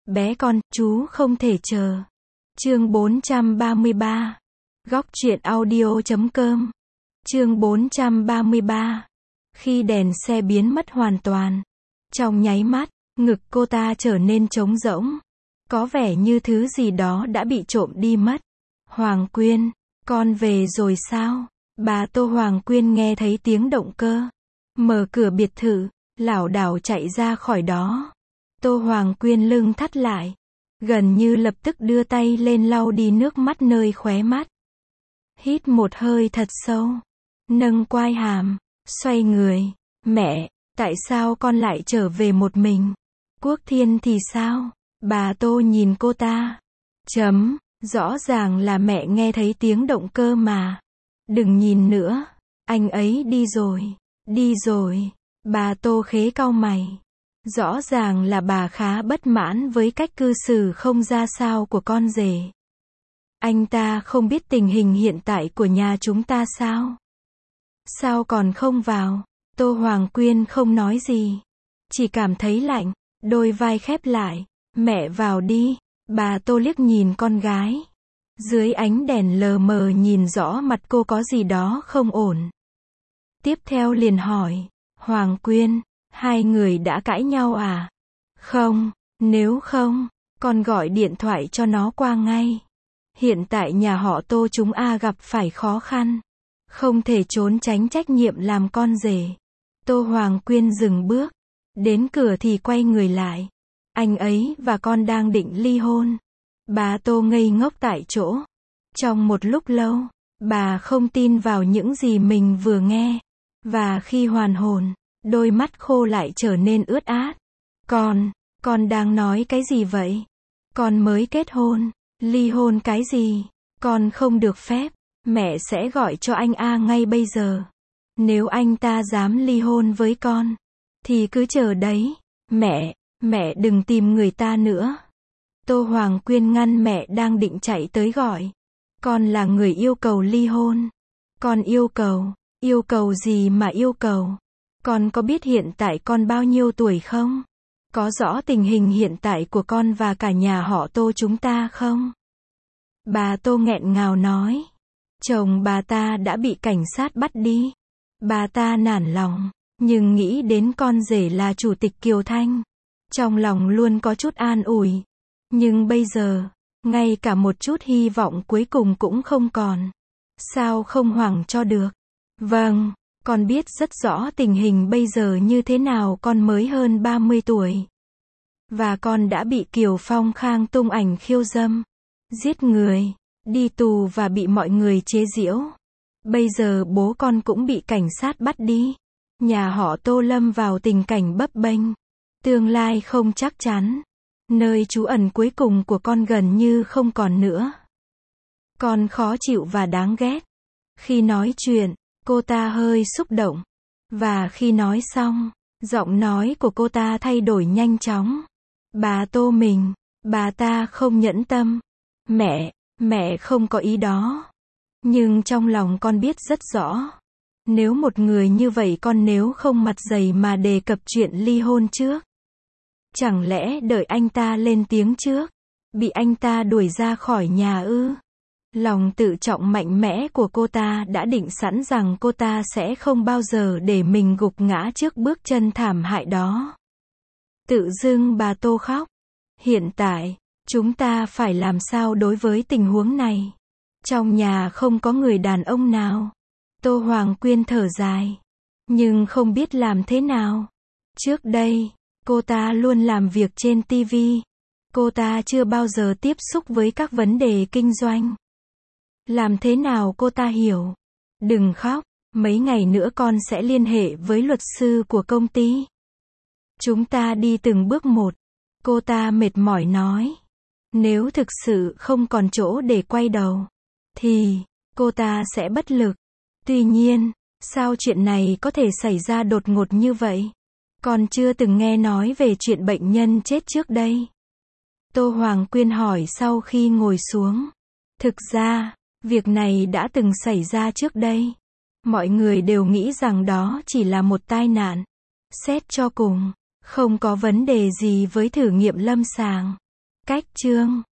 Bé con, chú không thể chờ. Chương 433. Góc truyện audio.com. Chương 433. Khi đèn xe biến mất hoàn toàn, trong nháy mắt, ngực cô ta trở nên trống rỗng. Có vẻ như thứ gì đó đã bị trộm đi mất. Hoàng Quyên, con về rồi sao? Bà Tô Hoàng Quyên nghe thấy tiếng động cơ, mở cửa biệt thự, lảo đảo chạy ra khỏi đó. Tô Hoàng Quyên lưng thắt lại, gần như lập tức đưa tay lên lau đi nước mắt nơi khóe mắt. Hít một hơi thật sâu, nâng quai hàm, xoay người. Mẹ, tại sao con lại trở về một mình? Quốc Thiên thì sao? Bà Tô nhìn cô ta. Rõ ràng là mẹ nghe thấy tiếng động cơ mà. Đừng nhìn nữa, anh ấy đi rồi. Đi rồi. Bà Tô khế cau mày. Rõ ràng là bà khá bất mãn với cách cư xử không ra sao của con rể. Anh ta không biết tình hình hiện tại của nhà chúng ta sao? Sao còn không vào? Tô Hoàng Quyên không nói gì, chỉ cảm thấy lạnh, đôi vai khép lại. Mẹ vào đi. Bà Tô liếc nhìn con gái. Dưới ánh đèn lờ mờ nhìn rõ mặt cô có gì đó không ổn. Tiếp theo liền hỏi, Hoàng Quyên, hai người đã cãi nhau à? Không, nếu không, con gọi điện thoại cho nó qua ngay. Hiện tại nhà họ Tô chúng gặp phải khó khăn, không thể trốn tránh trách nhiệm làm con rể. Tô Hoàng Quyên dừng bước, đến cửa thì quay người lại. Anh ấy và con đang định ly hôn. Bà Tô ngây ngốc tại chỗ. Trong một lúc lâu, bà không tin vào những gì mình vừa nghe. Và khi hoàn hồn, đôi mắt khô lại trở nên ướt át. Con đang nói cái gì vậy? Con mới kết hôn, ly hôn cái gì? Con không được phép. Mẹ sẽ gọi cho anh ngay bây giờ. Nếu anh ta dám ly hôn với con, thì cứ chờ đấy. Mẹ đừng tìm người ta nữa. Tô Hoàng Quyên ngăn mẹ đang định chạy tới gọi. Con là người yêu cầu ly hôn. Con yêu cầu gì mà yêu cầu? Con có biết hiện tại con bao nhiêu tuổi không? Có rõ tình hình hiện tại của con và cả nhà họ Tô chúng ta không? Bà Tô nghẹn ngào nói. Chồng bà ta đã bị cảnh sát bắt đi. Bà ta nản lòng, nhưng nghĩ đến con rể là Chủ tịch Kiều Thanh, trong lòng luôn có chút an ủi. Nhưng bây giờ, ngay cả một chút hy vọng cuối cùng cũng không còn. Sao không hoảng cho được? Vâng, con biết rất rõ tình hình bây giờ như thế nào, con mới hơn 30 tuổi. Và con đã bị Kiều Phong Khang tung ảnh khiêu dâm, giết người, đi tù và bị mọi người chế giễu. Bây giờ bố con cũng bị cảnh sát bắt đi. Nhà họ Tô lâm vào tình cảnh bấp bênh. Tương lai không chắc chắn. Nơi trú ẩn cuối cùng của con gần như không còn nữa. Con khó chịu và đáng ghét. Khi nói chuyện, cô ta hơi xúc động. Và khi nói xong, giọng nói của cô ta thay đổi nhanh chóng. Bà Tô bà ta không nhẫn tâm. Mẹ không có ý đó. Nhưng trong lòng con biết rất rõ. Nếu một người như vậy con nếu không mặt dày mà đề cập chuyện ly hôn trước. Chẳng lẽ đợi anh ta lên tiếng trước, bị anh ta đuổi ra khỏi nhà ư? Lòng tự trọng mạnh mẽ của cô ta đã định sẵn rằng cô ta sẽ không bao giờ để mình gục ngã trước bước chân thảm hại đó. Tự dưng bà Tô khóc. Hiện tại, chúng ta phải làm sao đối với tình huống này? Trong nhà không có người đàn ông nào. Tô Hoàng Quyên thở dài, nhưng không biết làm thế nào. Trước đây, cô ta luôn làm việc trên TV. Cô ta chưa bao giờ tiếp xúc với các vấn đề kinh doanh. Làm thế nào cô ta hiểu? Đừng khóc, mấy ngày nữa con sẽ liên hệ với luật sư của công ty. Chúng ta đi từng bước một. Cô ta mệt mỏi nói. Nếu thực sự không còn chỗ để quay đầu, thì cô ta sẽ bất lực. Tuy nhiên, sao chuyện này có thể xảy ra đột ngột như vậy? Con chưa từng nghe nói về chuyện bệnh nhân chết trước đây. Tô Hoàng Quyên hỏi sau khi ngồi xuống. Thực ra, việc này đã từng xảy ra trước đây. Mọi người đều nghĩ rằng đó chỉ là một tai nạn. Xét cho cùng, không có vấn đề gì với thử nghiệm lâm sàng. Cách chương